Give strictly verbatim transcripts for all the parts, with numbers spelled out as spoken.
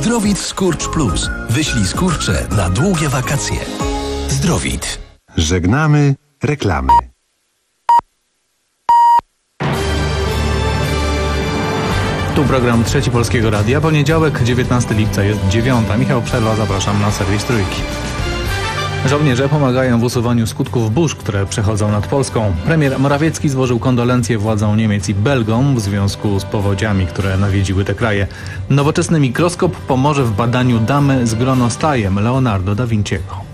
Zdrowit Skurcz Plus. Wyślij skurcze na długie wakacje. Zdrowit. Żegnamy reklamy. Tu program Trzeci Polskiego Radia. Poniedziałek, dziewiętnastego lipca, jest dziewiąta. Michał Przerwa, zapraszam na serwis Trójki. Żołnierze pomagają w usuwaniu skutków burz, które przechodzą nad Polską. Premier Morawiecki złożył kondolencje władzom Niemiec i Belgom w związku z powodziami, które nawiedziły te kraje. Nowoczesny mikroskop pomoże w badaniu damy z gronostajem Leonardo da Vinciego.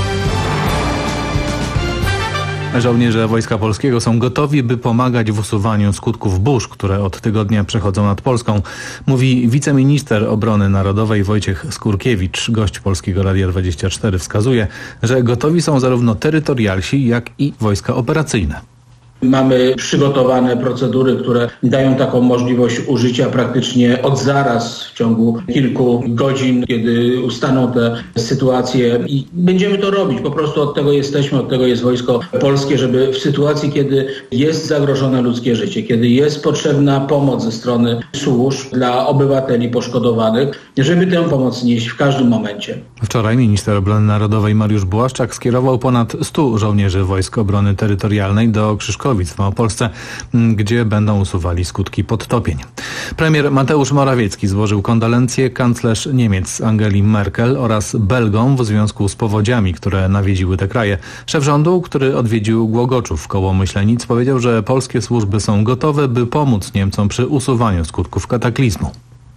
Żołnierze Wojska Polskiego są gotowi, by pomagać w usuwaniu skutków burz, które od tygodnia przechodzą nad Polską, mówi wiceminister obrony narodowej Wojciech Skurkiewicz. Gość Polskiego Radia dwadzieścia cztery wskazuje, że gotowi są zarówno terytorialsi, jak i wojska operacyjne. Mamy przygotowane procedury, które dają taką możliwość użycia praktycznie od zaraz w ciągu kilku godzin, kiedy ustaną te sytuacje, i będziemy to robić. Po prostu od tego jesteśmy, od tego jest Wojsko Polskie, żeby w sytuacji, kiedy jest zagrożone ludzkie życie, kiedy jest potrzebna pomoc ze strony służb dla obywateli poszkodowanych, żeby tę pomoc nieść w każdym momencie. Wczoraj minister obrony narodowej Mariusz Błaszczak skierował ponad stu żołnierzy Wojsk Obrony Terytorialnej do Krzyżkowic w Małopolsce, gdzie będą usuwali skutki podtopień. Premier Mateusz Morawiecki złożył kondolencje kanclerz Niemiec Angeli Merkel oraz Belgom w związku z powodziami, które nawiedziły te kraje. Szef rządu, który odwiedził Głogoczów koło Myślenic, powiedział, że polskie służby są gotowe, by pomóc Niemcom przy usuwaniu skutków kataklizmu.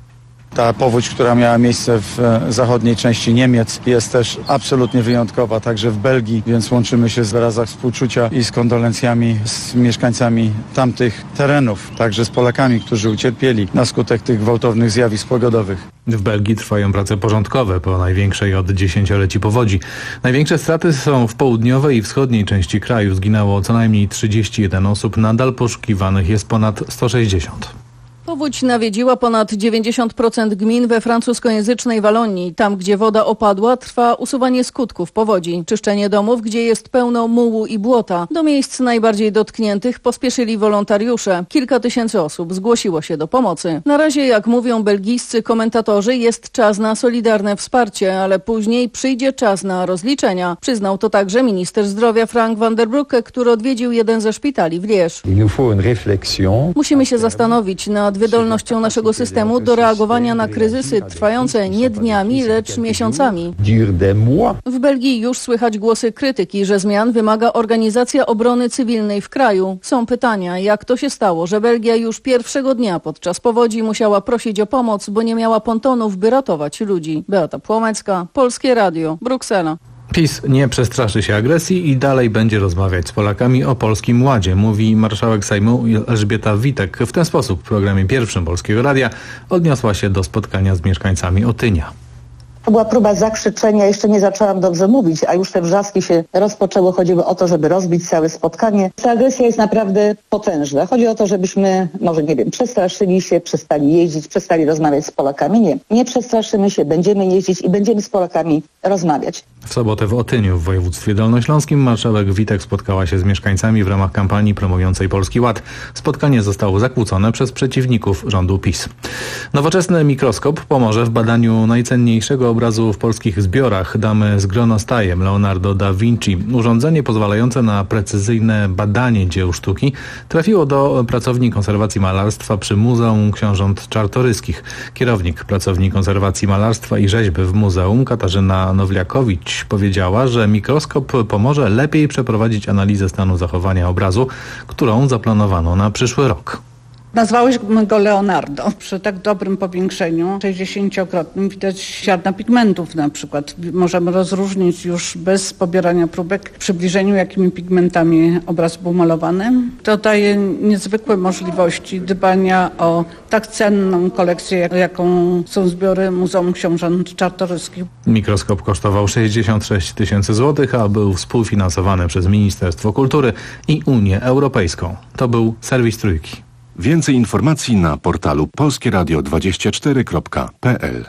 Ta powódź, która miała miejsce w zachodniej części Niemiec, jest też absolutnie wyjątkowa, także w Belgii, więc łączymy się w wyrazach współczucia i z kondolencjami z mieszkańcami tamtych terenów, także z Polakami, którzy ucierpieli na skutek tych gwałtownych zjawisk pogodowych. W Belgii trwają prace porządkowe po największej od dziesięcioleci powodzi. Największe straty są w południowej i wschodniej części kraju. Zginęło co najmniej trzydzieści jeden osób, nadal poszukiwanych jest ponad sto sześćdziesiąt. Powódź nawiedziła ponad dziewięćdziesiąt procent gmin we francuskojęzycznej Walonii. Tam, gdzie woda opadła, trwa usuwanie skutków powodzi. Czyszczenie domów, gdzie jest pełno mułu i błota. Do miejsc najbardziej dotkniętych pospieszyli wolontariusze. Kilka tysięcy osób zgłosiło się do pomocy. Na razie, jak mówią belgijscy komentatorzy, jest czas na solidarne wsparcie, ale później przyjdzie czas na rozliczenia. Przyznał to także minister zdrowia Frank van der Broeke, który odwiedził jeden ze szpitali w Liège. Musimy się zastanowić nad wydolnością naszego systemu do reagowania na kryzysy trwające nie dniami, lecz miesiącami. W Belgii już słychać głosy krytyki, że zmian wymaga organizacja obrony cywilnej w kraju. Są pytania, jak to się stało, że Belgia już pierwszego dnia podczas powodzi musiała prosić o pomoc, bo nie miała pontonów, by ratować ludzi. Beata Płomecka, Polskie Radio, Bruksela. PiS nie przestraszy się agresji i dalej będzie rozmawiać z Polakami o Polskim Ładzie, mówi marszałek Sejmu Elżbieta Witek. W ten sposób w programie pierwszym Polskiego Radia odniosła się do spotkania z mieszkańcami Otynia. To była próba zakrzyczenia, jeszcze nie zaczęłam dobrze mówić, a już te wrzaski się rozpoczęły. Chodziło o to, żeby rozbić całe spotkanie. Ta agresja jest naprawdę potężna. Chodzi o to, żebyśmy, może nie wiem, przestraszyli się, przestali jeździć, przestali rozmawiać z Polakami. Nie, nie przestraszymy się, będziemy jeździć i będziemy z Polakami rozmawiać. W sobotę w Otyniu w województwie dolnośląskim marszałek Witek spotkała się z mieszkańcami w ramach kampanii promującej Polski Ład. Spotkanie zostało zakłócone przez przeciwników rządu PiS. Nowoczesny mikroskop pomoże w badaniu najcenniejszego obrazu w polskich zbiorach damy z gronostajem Leonardo da Vinci. Urządzenie pozwalające na precyzyjne badanie dzieł sztuki trafiło do pracowni konserwacji malarstwa przy Muzeum Książąt Czartoryskich. Kierownik pracowni konserwacji malarstwa i rzeźby w muzeum, Katarzyna Nowliakowicz, powiedziała, że mikroskop pomoże lepiej przeprowadzić analizę stanu zachowania obrazu, którą zaplanowano na przyszły rok. Nazwałyśmy go Leonardo. Przy tak dobrym powiększeniu, sześćdziesięciokrotnym, widać ziarna pigmentów na przykład. Możemy rozróżnić już bez pobierania próbek w przybliżeniu, jakimi pigmentami obraz był malowany. To daje niezwykłe możliwości dbania o tak cenną kolekcję, jaką są zbiory Muzeum Książąt Czartoryskich. Mikroskop kosztował sześćdziesiąt sześć tysięcy złotych, a był współfinansowany przez Ministerstwo Kultury i Unię Europejską. To był serwis Trójki. Więcej informacji na portalu polskie radio dwadzieścia cztery kropka p l.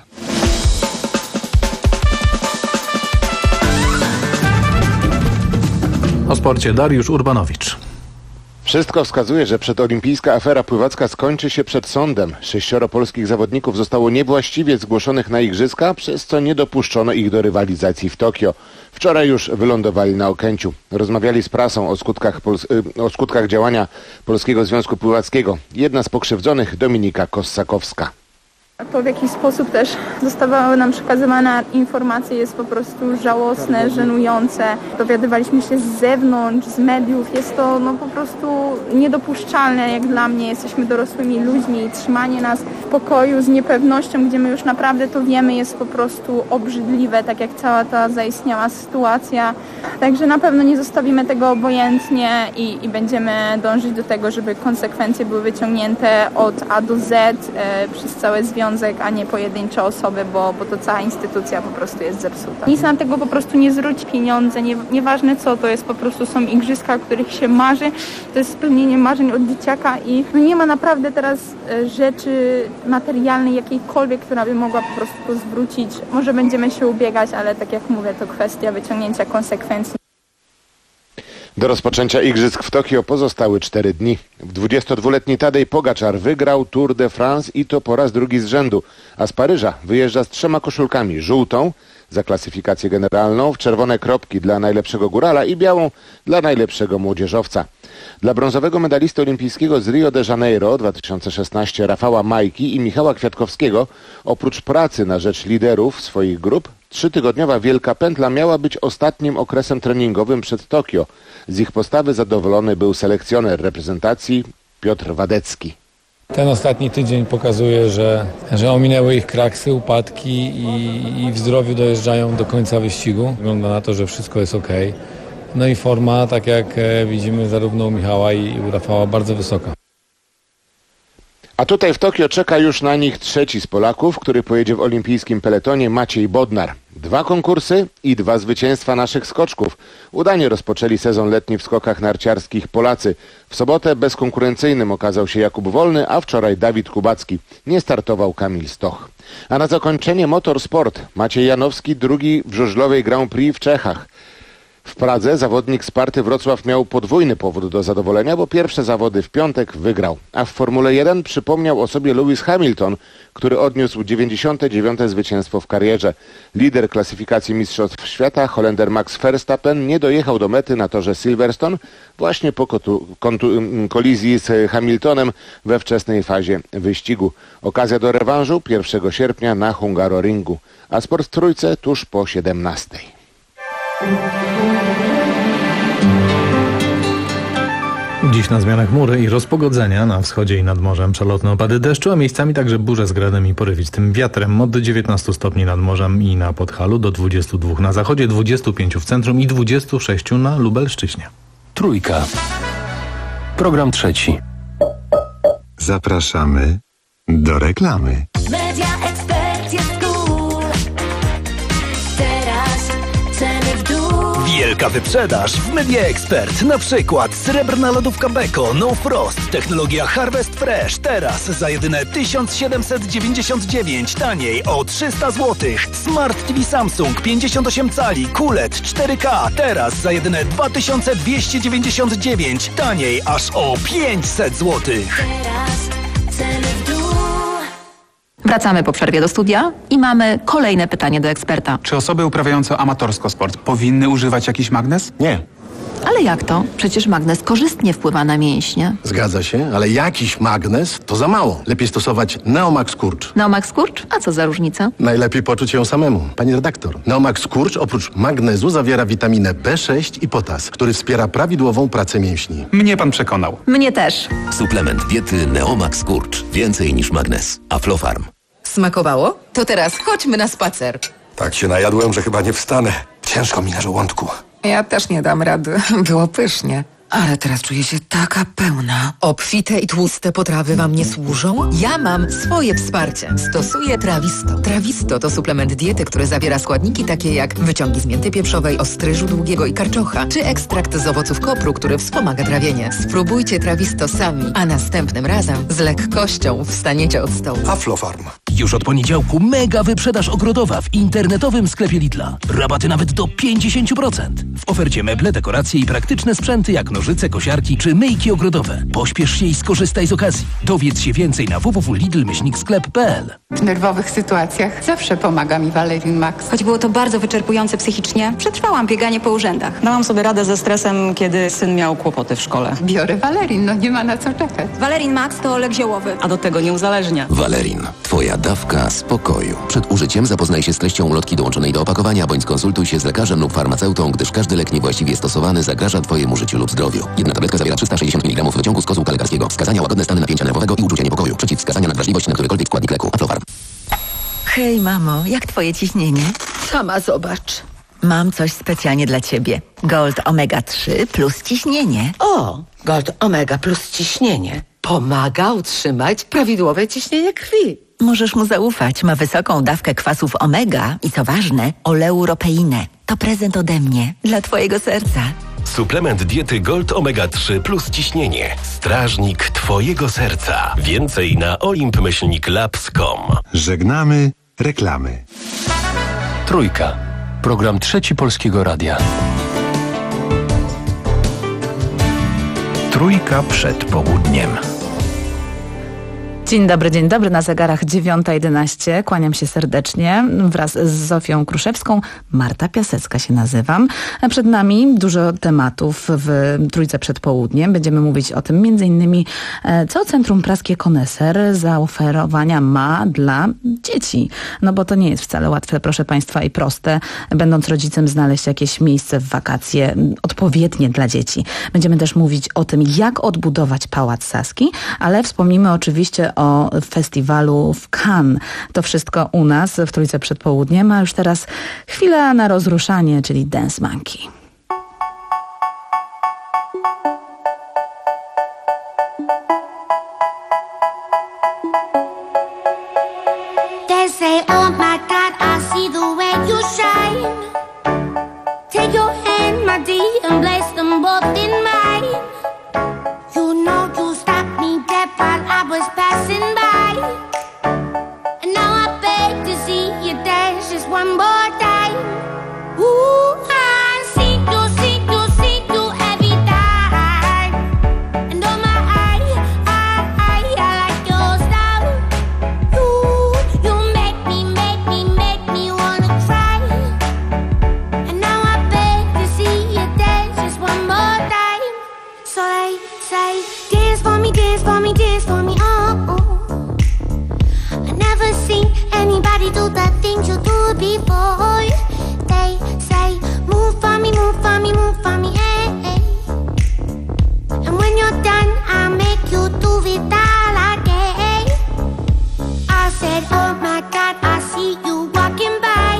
O sporcie Dariusz Urbanowicz. Wszystko wskazuje, że przedolimpijska afera pływacka skończy się przed sądem. Sześcioro polskich zawodników zostało niewłaściwie zgłoszonych na igrzyska, przez co nie dopuszczono ich do rywalizacji w Tokio. Wczoraj już wylądowali na Okęciu. Rozmawiali z prasą o skutkach, o skutkach działania Polskiego Związku Pływackiego. Jedna z pokrzywdzonych, Dominika Kossakowska. To, w jaki sposób też zostawały nam przekazywane informacje, jest po prostu żałosne, żenujące. Dowiadywaliśmy się z zewnątrz, z mediów. Jest to no, po prostu niedopuszczalne jak dla mnie. Jesteśmy dorosłymi ludźmi i trzymanie nas w pokoju z niepewnością, gdzie my już naprawdę to wiemy, jest po prostu obrzydliwe, tak jak cała ta zaistniała sytuacja. Także na pewno nie zostawimy tego obojętnie i, i będziemy dążyć do tego, żeby konsekwencje były wyciągnięte od A do Z e, przez cały związek, a nie pojedyncze osoby, bo, bo to cała instytucja po prostu jest zepsuta. Nic nam tego po prostu nie zwróci, pieniądze, nie, nieważne co, to jest po prostu są igrzyska, o których się marzy, to jest spełnienie marzeń od dzieciaka i no nie ma naprawdę teraz rzeczy materialnej jakiejkolwiek, która by mogła po prostu to zwrócić. Może będziemy się ubiegać, ale tak jak mówię, to kwestia wyciągnięcia konsekwencji. Do rozpoczęcia igrzysk w Tokio pozostały cztery dni. dwudziestodwuletni Tadej Pogaczar wygrał Tour de France i to po raz drugi z rzędu, a z Paryża wyjeżdża z trzema koszulkami: żółtą za klasyfikację generalną, w czerwone kropki dla najlepszego górala i białą dla najlepszego młodzieżowca. Dla brązowego medalisty olimpijskiego z Rio de Janeiro dwa tysiące szesnaście Rafała Majki i Michała Kwiatkowskiego oprócz pracy na rzecz liderów swoich grup, trzytygodniowa Wielka Pętla miała być ostatnim okresem treningowym przed Tokio. Z ich postawy zadowolony był selekcjoner reprezentacji Piotr Wadecki. Ten ostatni tydzień pokazuje, że, że ominęły ich kraksy, upadki i, i w zdrowiu dojeżdżają do końca wyścigu. Wygląda na to, że wszystko jest ok. No i forma, tak jak widzimy zarówno u Michała i u Rafała, bardzo wysoka. A tutaj w Tokio czeka już na nich trzeci z Polaków, który pojedzie w olimpijskim peletonie, Maciej Bodnar. Dwa konkursy i dwa zwycięstwa naszych skoczków. Udanie rozpoczęli sezon letni w skokach narciarskich Polacy. W sobotę bezkonkurencyjnym okazał się Jakub Wolny, a wczoraj Dawid Kubacki. Nie startował Kamil Stoch. A na zakończenie motorsport. Maciej Janowski drugi w żużlowej Grand Prix w Czechach. W Pradze zawodnik Sparty Wrocław miał podwójny powód do zadowolenia, bo pierwsze zawody w piątek wygrał. A w Formule jeden przypomniał o sobie Lewis Hamilton, który odniósł dziewięćdziesiąte dziewiąte zwycięstwo w karierze. Lider klasyfikacji Mistrzostw Świata, Holender Max Verstappen, nie dojechał do mety na torze Silverstone właśnie po kotu, kontu, kolizji z Hamiltonem we wczesnej fazie wyścigu. Okazja do rewanżu pierwszego sierpnia na Hungaroringu. A sport w Trójce tuż po siedemnastej. Dziś na zmianę chmury i rozpogodzenia na wschodzie i nad morzem przelotne opady deszczu, a miejscami także burze z gradem i porywistym wiatrem. Od dziewiętnastu stopni nad morzem i na Podhalu do dwudziestu dwóch na zachodzie, dwudziestu pięciu w centrum i dwudziestu sześciu na Lubelszczyźnie. Trójka. Program trzeci. Zapraszamy do reklamy. Media Expert jest cool. Teraz ceny w dół. Wielka wyprzedaż w Media Expert. Na przykład srebrna lodówka Beko No Frost. Technologia Harvest Fresh. Teraz za jedyne tysiąc siedemset dziewięćdziesiąt dziewięć. Taniej o trzysta złotych. Smart T V Samsung pięćdziesiąt osiem cali. Q L E D cztery K. Teraz za jedyne dwa tysiące dwieście dziewięćdziesiąt dziewięć. Taniej aż o pięćset złotych. Teraz ceny w dół. Wracamy po przerwie do studia i mamy kolejne pytanie do eksperta. Czy osoby uprawiające amatorsko sport powinny używać jakiś magnez? Nie. Ale jak to? Przecież magnez korzystnie wpływa na mięśnie. Zgadza się, ale jakiś magnez to za mało. Lepiej stosować Neomax Skurcz. Neomax Skurcz? A co za różnica? Najlepiej poczuć ją samemu. Pani redaktor, Neomax Skurcz oprócz magnezu zawiera witaminę B sześć i potas, który wspiera prawidłową pracę mięśni. Mnie pan przekonał. Mnie też. Suplement diety Neomax Skurcz. Więcej niż magnez. Aflofarm. Smakowało? To teraz chodźmy na spacer. Tak się najadłem, że chyba nie wstanę. Ciężko mi na żołądku. Ja też nie dam rady. Było pysznie. Ale teraz czuję się taka pełna. Obfite i tłuste potrawy wam nie służą? Ja mam swoje wsparcie. Stosuję Trawisto. Trawisto to suplement diety, który zawiera składniki takie jak wyciągi z mięty pieprzowej, ostryżu długiego i karczocha, czy ekstrakt z owoców kopru, który wspomaga trawienie. Spróbujcie Trawisto sami, a następnym razem z lekkością wstaniecie od stołu. Aflofarm. Już od poniedziałku mega wyprzedaż ogrodowa w internetowym sklepie Lidla. Rabaty nawet do pięćdziesiąt procent. W ofercie meble, dekoracje i praktyczne sprzęty jak nożyce, kosiarki czy myjki ogrodowe. Pośpiesz się i skorzystaj z okazji. Dowiedz się więcej na w w w kropka lidl myślnik sklep kropka p l. W nerwowych sytuacjach zawsze pomaga mi Valerin Max. Choć było to bardzo wyczerpujące psychicznie, przetrwałam bieganie po urzędach. Dałam sobie radę ze stresem, kiedy syn miał kłopoty w szkole. Biorę Valerin, no nie ma na co czekać. Valerin Max to lek ziołowy. A do tego nie uzależnia. Valerin. Twoja dawka spokoju. Przed użyciem zapoznaj się z treścią ulotki dołączonej do opakowania, bądź skonsultuj się z lekarzem lub farmaceutą, gdyż każdy lek niewłaściwie stosowany zagraża Twojemu życiu lub zdrowiu. Jedna tabletka zawiera trzysta sześćdziesiąt miligramów wyciągu z kozłka lekarskiego. Wskazania: łagodne stany napięcia nerwowego i uczucia niepokoju. Przeciwwskazania: nadwrażliwość na którykolwiek składnik leku. Aflofarm. Hej mamo, jak twoje ciśnienie? Sama zobacz. Mam coś specjalnie dla ciebie. Gold omega trzy plus ciśnienie. O, Gold Omega plus ciśnienie. Pomaga utrzymać prawidłowe ciśnienie krwi. Możesz mu zaufać. Ma wysoką dawkę kwasów omega i co ważne, oleuropeinę. To prezent ode mnie dla twojego serca. Suplement diety Gold omega trzy plus ciśnienie. Strażnik twojego serca. Więcej na olimp myślnik labs kropka com. Żegnamy reklamy. Trójka. Program Trzeci Polskiego Radia. Trójka przed południem. Dzień dobry, dzień dobry. Na zegarach dziewiąta jedenaście. Kłaniam się serdecznie wraz z Zofią Kruszewską. Marta Piasecka się nazywam. A przed nami dużo tematów w Trójce przed południem. Będziemy mówić o tym między innymi, co Centrum Praskie Koneser zaoferowania ma dla dzieci. No bo to nie jest wcale łatwe, proszę Państwa, i proste, będąc rodzicem, znaleźć jakieś miejsce w wakacje odpowiednie dla dzieci. Będziemy też mówić o tym, jak odbudować Pałac Saski, ale wspomnimy oczywiście o festiwalu w Cannes. To wszystko u nas w Trójce przed południem, a już teraz chwila na rozruszanie, czyli Dance Monkey. They say, oh my God, I see the way you shine. Take your hand, my dear, and place them both in mine. You know you stopped me dead while I was passing by. And now I beg to see you dance just one more time. Ooh, I see you, see you, see you every time. And oh my, I, I, I, I like your style. You, you make me, make me, make me wanna cry. And now I beg to see you dance just one more time. So they say, dance for me, dance for me, dance for me, oh, oh. I never seen anybody do the things you do before. They say, move for me, move for me, move for me, eh, eh. And when you're done, I'll make you do it all again. I said, oh my God, I see you walking by.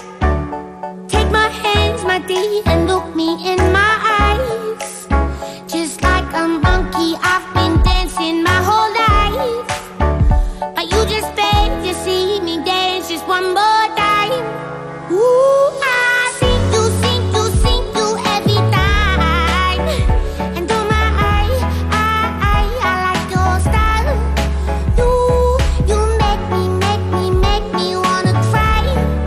Take my hands, my dear, and look me in my eyes. Just like a monkey, I've been dancing my whole life. But you just beg to see me dance just one more time. Ooh, I see you, see you, see you every time. And oh my, I, I, I, I like your style. You, you make me, make me, make me wanna cry.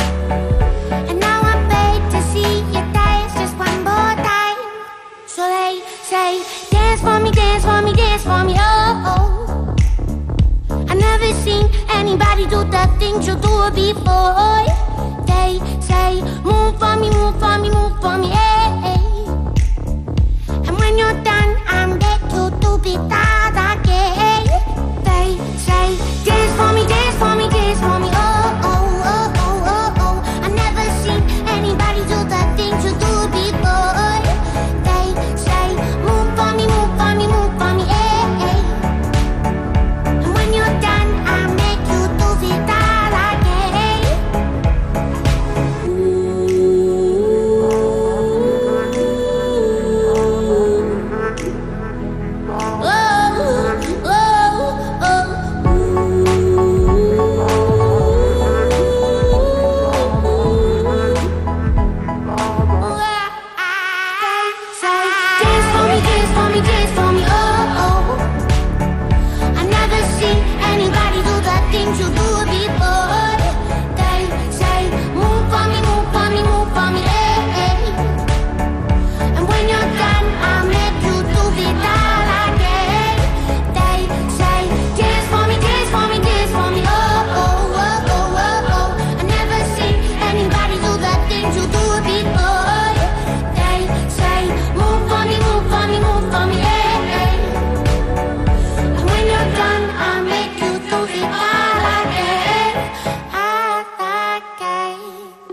And now I beg to see you dance just one more time. So they say, dance for me, dance for me, dance for me, oh, oh. I never seen anybody do the things you do before. They say, move for me, move for me, move for me, eh, eh. And when you're done, I'm back to do it all again. They say, dance for me, dance for me, dance for me, oh, oh, oh, oh, oh, oh. I never seen anybody do the things you do before. They say, move for me, move for me, move for me, eh, eh. And when you're done, I'll make you do it all again. Ooh.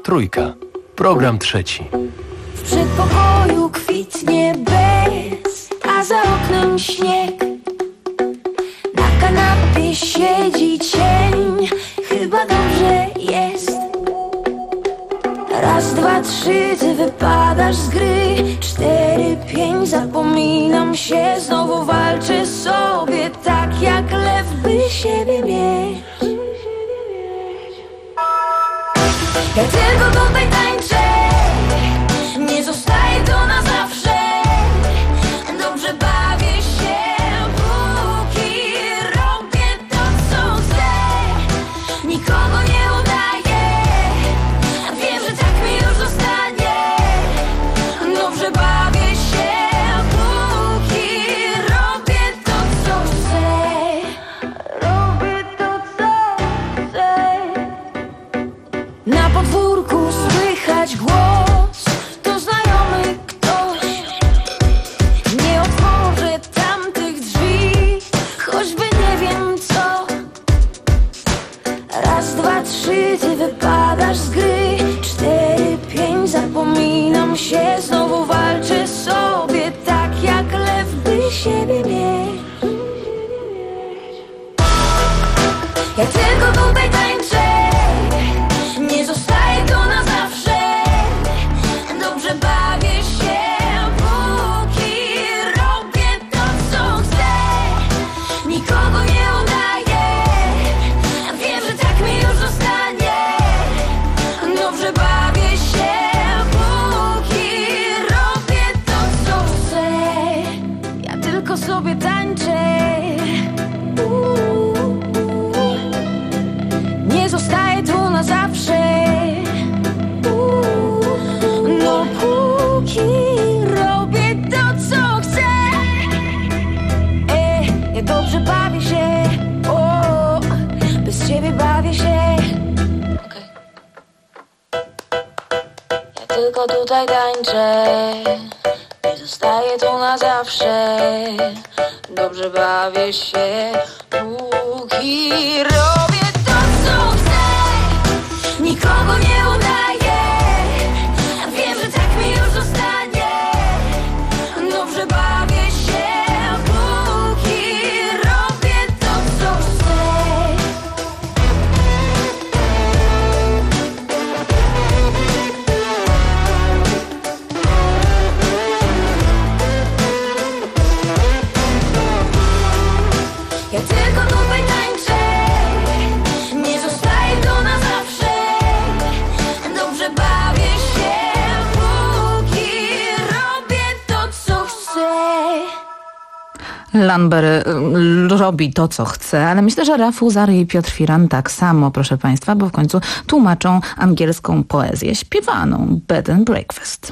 Trójka. Program trzeci. W przedpokoju kwitnie bez, a za oknem śnieg. Na kanapie siedzi cień, chyba dobrze jest. Raz, dwa, trzy, ty wypadasz z gry. Cztery, pięć, zapominam się. Znowu walczę sobie tak jak lew, by siebie mieć. Ja tylko tutaj tańczę, nie zostaję tu na zawsze. Dobrze bawię się, póki robię to, co chcę. Nikogo nie udaję, wiem, że tak mi już zostanie. Dobrze bawię się, póki robię to, co chcę. Robię to, co chcę. Na podwórku słychać głos, to znajomy ktoś. Nie otworzę tamtych drzwi, choćby nie wiem co. Raz, dwa, trzy, ty wypadasz z gry. Cztery, pięć, zapominam się. Znowu walczę sobie tak jak lew, by siebie mieć. Ja tylko tutaj tańczę, nie zostaję tu na zawsze. Dobrze bawię się, póki robię to, co chcę. Nikogo nie udaję, wiem, że tak mi już zostanie. Dobrze bawię się, póki robię to, co chcę. Ja tylko sobie tańczę. Nie zostaję tu na zawsze. No póki robię to, co chcę. E, ja dobrze bawię się. O, bez ciebie bawię się. Okay. Ja tylko tutaj tańczę, nie zostaję tu na zawsze. Dobrze bawię się, póki robię to, co chcę. Nikogo nie udaję, wiem, że tak mi już zostanie. Dobrze bawię się, póki robię to, co chcę. Ja tylko tutaj tańczę, nie zostaję tu na zawsze. Dobrze bawię się, póki robię to, co chcę. Lamber robi to, co chce, ale myślę, że Rafał Zary i Piotr Firan tak samo, proszę Państwa, bo w końcu tłumaczą angielską poezję śpiewaną Bed and Breakfast.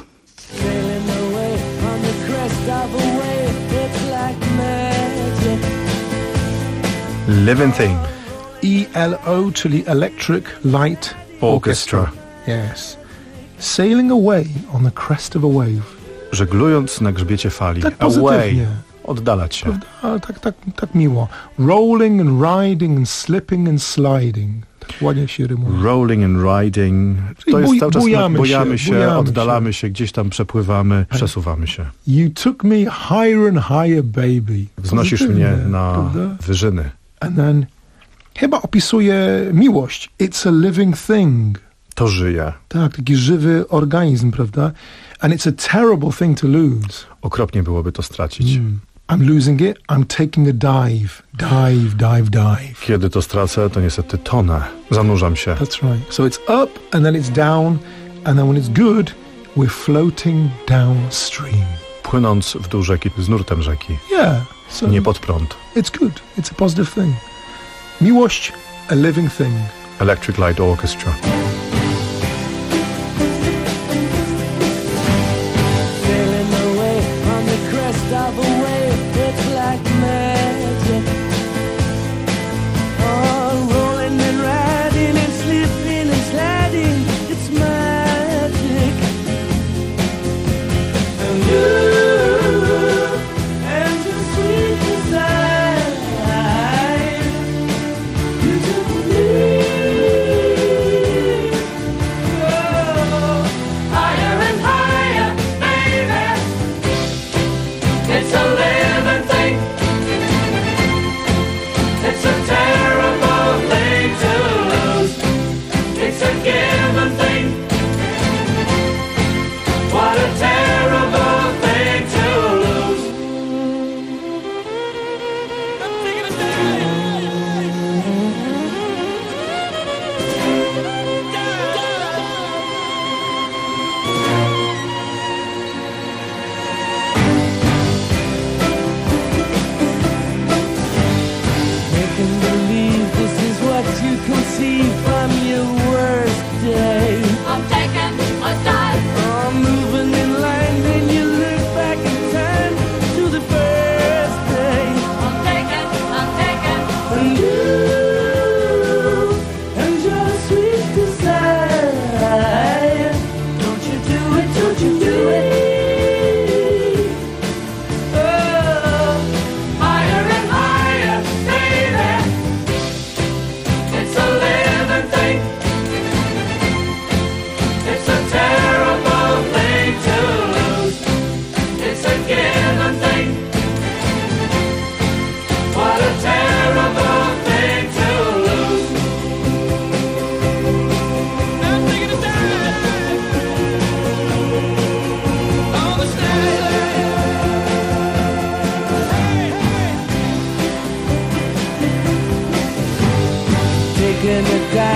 Living Thing. E L O, czyli Electric Light Orchestra. Orchestra. Yes. Sailing away on the crest of a wave. Żeglując na grzbiecie fali. Tak away. Oddalać się. Prawda? Tak, tak, tak miło. Rolling and riding and slipping and sliding. Tak ładnie się rymuje. Rolling and riding. Czyli to jest buj, cały czas bujamy, bujamy się, się, bujamy oddalamy się. się, gdzieś tam przepływamy, przesuwamy się. You took me higher and higher, baby. Wznosisz mnie na prawda? wyżyny. And then chyba opisuje miłość. It's a living thing. To żyje. Tak, taki żywy organizm, prawda? And it's a terrible thing to lose. Okropnie byłoby to stracić. Mm. I'm losing it, I'm taking a dive. Dive, dive, dive. Kiedy to stracę, to niestety tonę. Zanurzam się. That's right. So it's up and then it's down and then when it's good, we're floating downstream. Płynąc w dół rzeki z nurtem rzeki. Yeah. So nie pod prąd. It's good. It's a positive thing. Miłość, a living thing. Electric Light Orchestra.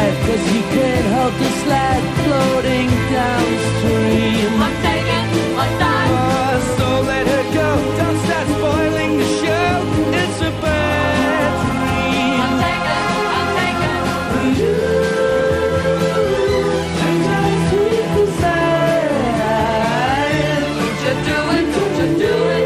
it, cause you can't help the slide floating downstream. I'm taking my time. Oh, so let her go, don't start spoiling the show. It's a bad dream. I'm taking, I'm taking you. And just sweet desire. Don't you do it, don't you do it.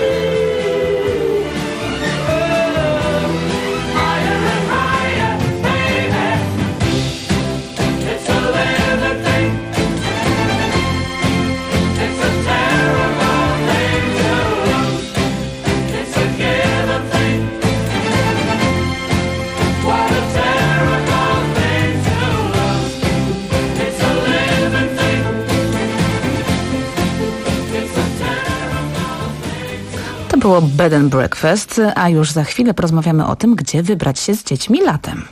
To było Bed and Breakfast, a już za chwilę porozmawiamy o tym, gdzie wybrać się z dziećmi latem.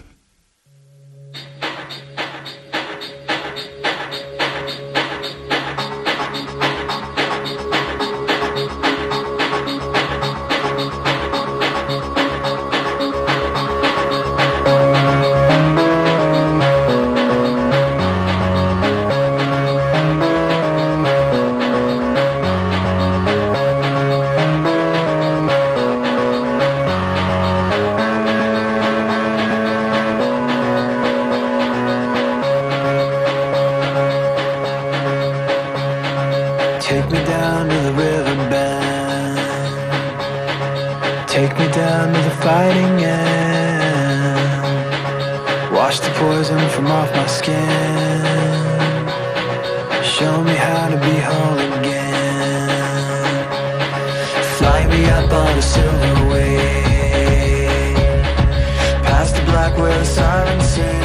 Take me down to the riverbed. Take me down to the fighting end. Wash the poison from off my skin. Show me how to be whole again. Fly me up on a silver wave, past the black where the sirens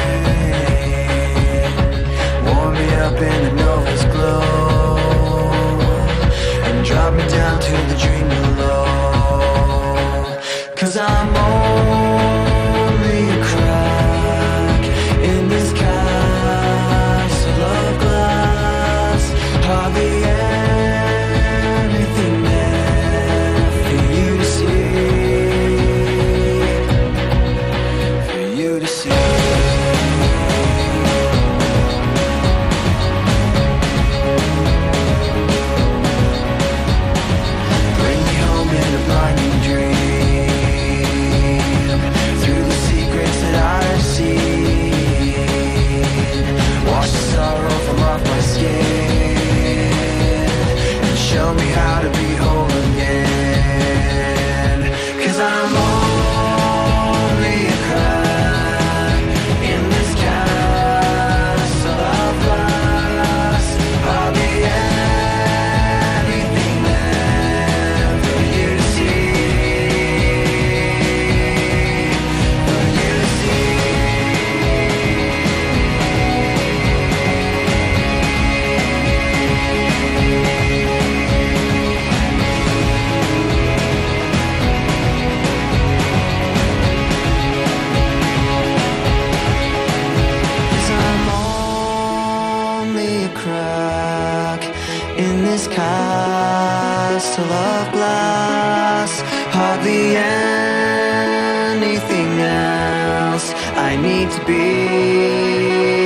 sing. Warm me up in the Nova's glow. Drop me down to the dream below. Cause I'm only a crack in this castle of glass. Hardly anything there for you to see, for you to see. Show me how to be whole again. Cause I'm only a crack in this castle of glass. I'll be anything there for you to see, for you to see. This castle of glass, hardly anything else I need to be.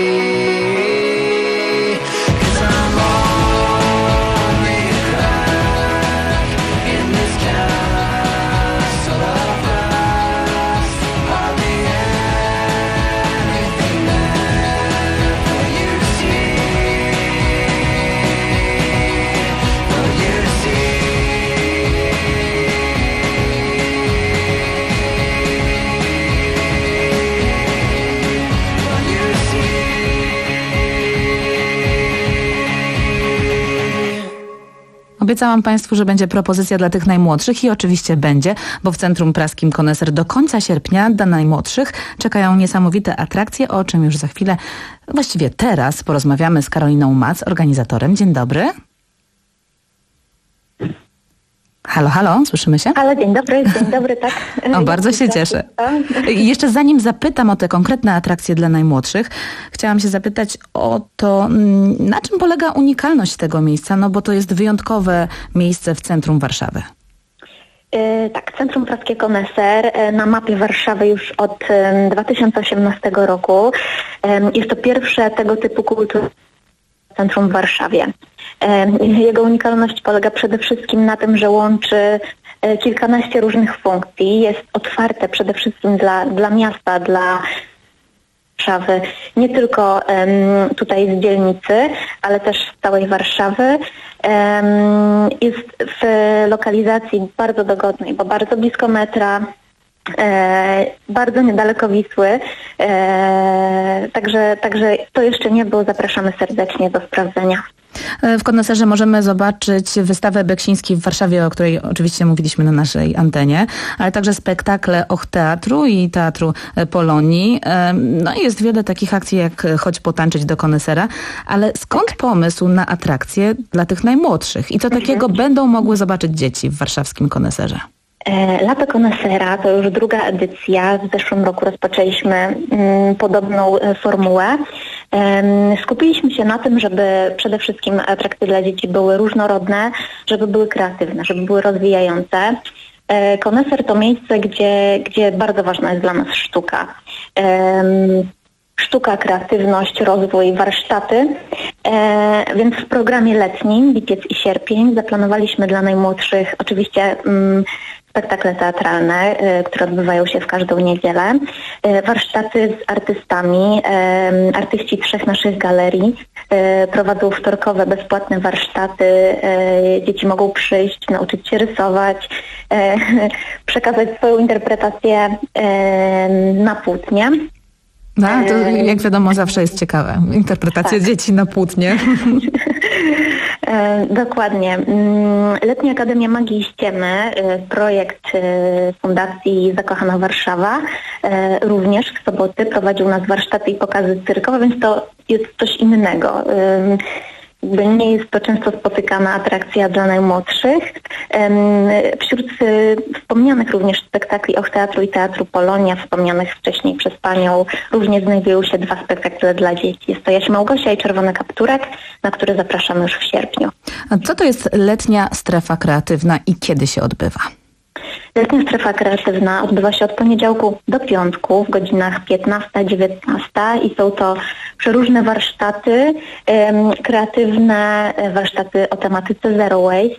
Obiecałam Państwu, że będzie propozycja dla tych najmłodszych i oczywiście będzie, bo w Centrum Praskim Koneser do końca sierpnia dla najmłodszych czekają niesamowite atrakcje, o czym już za chwilę, właściwie teraz porozmawiamy z Karoliną Mac, organizatorem. Dzień dobry. Halo, halo, słyszymy się? Halo, dzień dobry, dzień dobry, tak. O, bardzo się cieszę. I jeszcze zanim zapytam o te konkretne atrakcje dla najmłodszych, chciałam się zapytać o to, na czym polega unikalność tego miejsca, no bo to jest wyjątkowe miejsce w centrum Warszawy. Yy, tak, Centrum Praskie Koneser yy, na mapie Warszawy już od yy, dwa tysiące osiemnastego roku. Yy, jest to pierwsze tego typu kulturalne centrum w Warszawie. Yy, jego unikalność polega przede wszystkim na tym, że łączy yy, kilkanaście różnych funkcji. Jest otwarte przede wszystkim dla, dla miasta, dla Warszawy, nie tylko um, tutaj z dzielnicy, ale też z całej Warszawy. Um, jest w lokalizacji bardzo dogodnej, bo bardzo blisko metra, e, bardzo niedaleko Wisły, e, także, także to jeszcze nie było, zapraszamy serdecznie do sprawdzenia. W Koneserze możemy zobaczyć wystawę Beksiński w Warszawie, o której oczywiście mówiliśmy na naszej antenie, ale także spektakle Och Teatru i Teatru Polonii. No i jest wiele takich akcji jak Chodź potańczyć do Konesera, ale skąd pomysł na atrakcje dla tych najmłodszych? I co takiego mhm. będą mogły zobaczyć dzieci w warszawskim Koneserze? Lato Konesera to już druga edycja. W zeszłym roku rozpoczęliśmy mm, podobną e, formułę. Um, skupiliśmy się na tym, żeby przede wszystkim atrakcje dla dzieci były różnorodne, żeby były kreatywne, żeby były rozwijające. E, Koneser to miejsce, gdzie, gdzie bardzo ważna jest dla nas sztuka. Um, Sztuka, kreatywność, rozwój, warsztaty. E, więc w programie letnim, lipiec i sierpień, zaplanowaliśmy dla najmłodszych oczywiście mm, spektakle teatralne, y, które odbywają się w każdą niedzielę, y, warsztaty z artystami, y, artyści trzech naszych galerii y, prowadzą wtorkowe bezpłatne warsztaty, y, dzieci mogą przyjść, nauczyć się rysować, y, przekazać swoją interpretację y, na płótnie. No, to jak wiadomo zawsze jest ciekawe. Interpretacja tak. dzieci na płótnie. Dokładnie. Letnia Akademia Magii i Ściemy, projekt Fundacji Zakochana Warszawa, również w soboty prowadził nas warsztaty i pokazy cyrkowe, więc to jest coś innego. Nie jest to często spotykana atrakcja dla najmłodszych. Wśród wspomnianych również spektakli Och Teatru i Teatru Polonia, wspomnianych wcześniej przez Panią, również znajdują się dwa spektakle dla dzieci. Jest to Jaś Małgosia i Czerwony Kapturek, na który zapraszamy już w sierpniu. A co to jest letnia strefa kreatywna i kiedy się odbywa? Letnia strefa kreatywna odbywa się od poniedziałku do piątku w godzinach piętnasta dziewiętnasta i są to przeróżne warsztaty um, kreatywne, warsztaty o tematyce Zero Waste,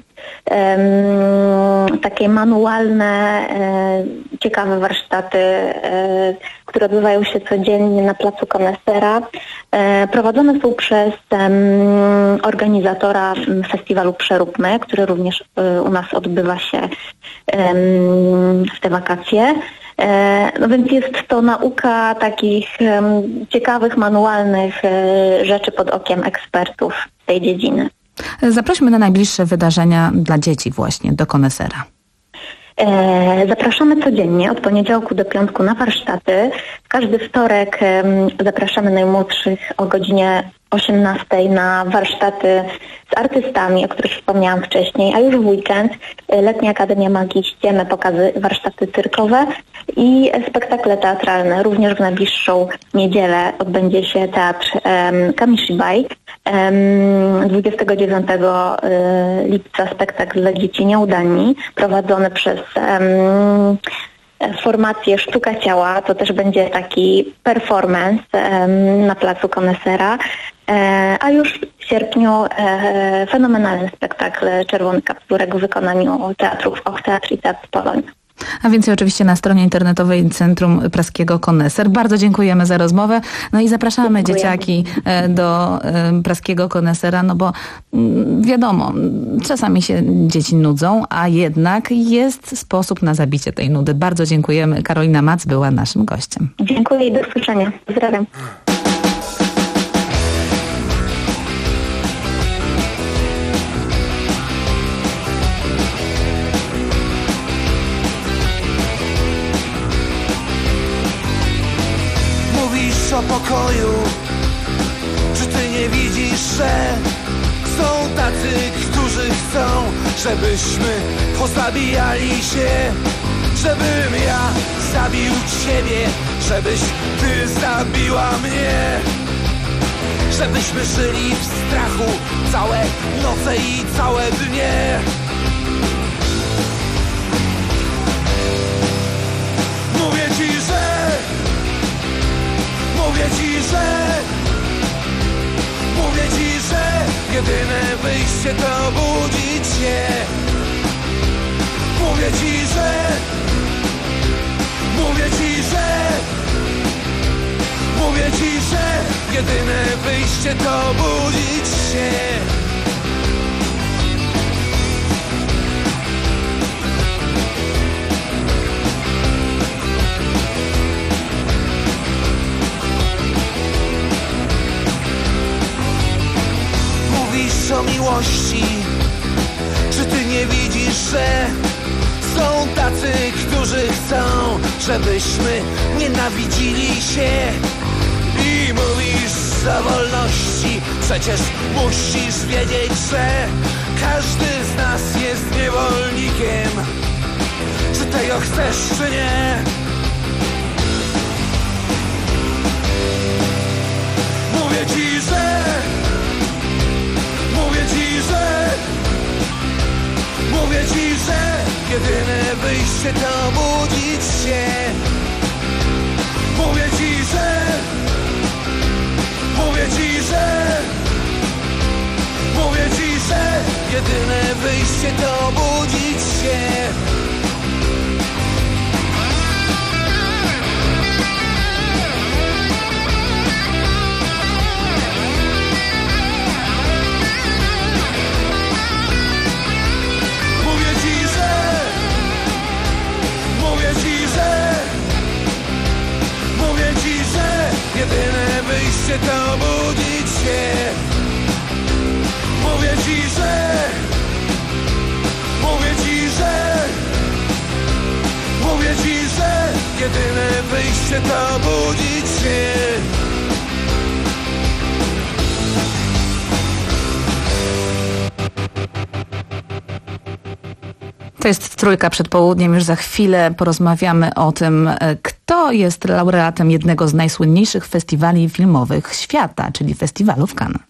um, takie manualne, um, ciekawe warsztaty, um, które odbywają się codziennie na placu Konesera. Um, prowadzone są przez um, organizatora festiwalu Przeróbmy, który również um, u nas odbywa się um, w te wakacje. No więc jest to nauka takich um, ciekawych, manualnych e, rzeczy pod okiem ekspertów tej dziedziny. Zaprośmy na najbliższe wydarzenia dla dzieci właśnie do Konesera. E, zapraszamy codziennie od poniedziałku do piątku na warsztaty. W każdy wtorek e, zapraszamy najmłodszych o godzinie osiemnastej na warsztaty z artystami, o których wspomniałam wcześniej, a już w weekend Letnia Akademia Magii i Ściemy, pokazy, warsztaty cyrkowe i spektakle teatralne. Również w najbliższą niedzielę odbędzie się teatr um, Kamishibai. Um, dwudziestego dziewiątego lipca spektakl dla dzieci Nieudani, prowadzony przez um, formację Sztuka Ciała. To też będzie taki performance um, na placu Konesera. E, a już w sierpniu e, fenomenalny spektakl Czerwony Kapturek w wykonaniu teatrów Och Teatr i Teatr Polonia. A więcej oczywiście na stronie internetowej Centrum Praskiego Koneser. Bardzo dziękujemy za rozmowę. No i zapraszamy Dziękuję. dzieciaki do Praskiego Konesera, no bo wiadomo, czasami się dzieci nudzą, a jednak jest sposób na zabicie tej nudy. Bardzo dziękujemy. Karolina Mac była naszym gościem. Dziękuję i do usłyszenia. Pozdrawiam. O pokoju, czy ty nie widzisz, że są tacy, którzy chcą, żebyśmy pozabijali się, żebym ja zabił ciebie, żebyś ty zabiła mnie, żebyśmy żyli w strachu całe noce i całe dnie. Mówię ci, że Mówię ci, że Mówię ci, że jedyne wyjście to budzić się. Mówię ci, że Mówię ci, że Mówię ci, że jedyne wyjście to budzić się. Mówisz o miłości, czy ty nie widzisz, że są tacy, którzy chcą, żebyśmy nienawidzili się? I mówisz o wolności, przecież musisz wiedzieć, że każdy z nas jest niewolnikiem. Czy tego chcesz, czy nie? Mówię ci, że Mówię ci, że Mówię ci, że jedyne wyjście to budzić się. Mówię ci, że Mówię ci, że Mówię ci, że jedyne wyjście to budzić się. Mówię ci, że Mówię ci, że Mówię ci, że jedyne wyjście to budzić się. Mówię ci, że Mówię ci, że Mówię ci, że jedyne wyjście to budzić się. To jest Trójka przed południem. Już za chwilę porozmawiamy o tym, kto jest laureatem jednego z najsłynniejszych festiwali filmowych świata, czyli festiwalu w Cannes.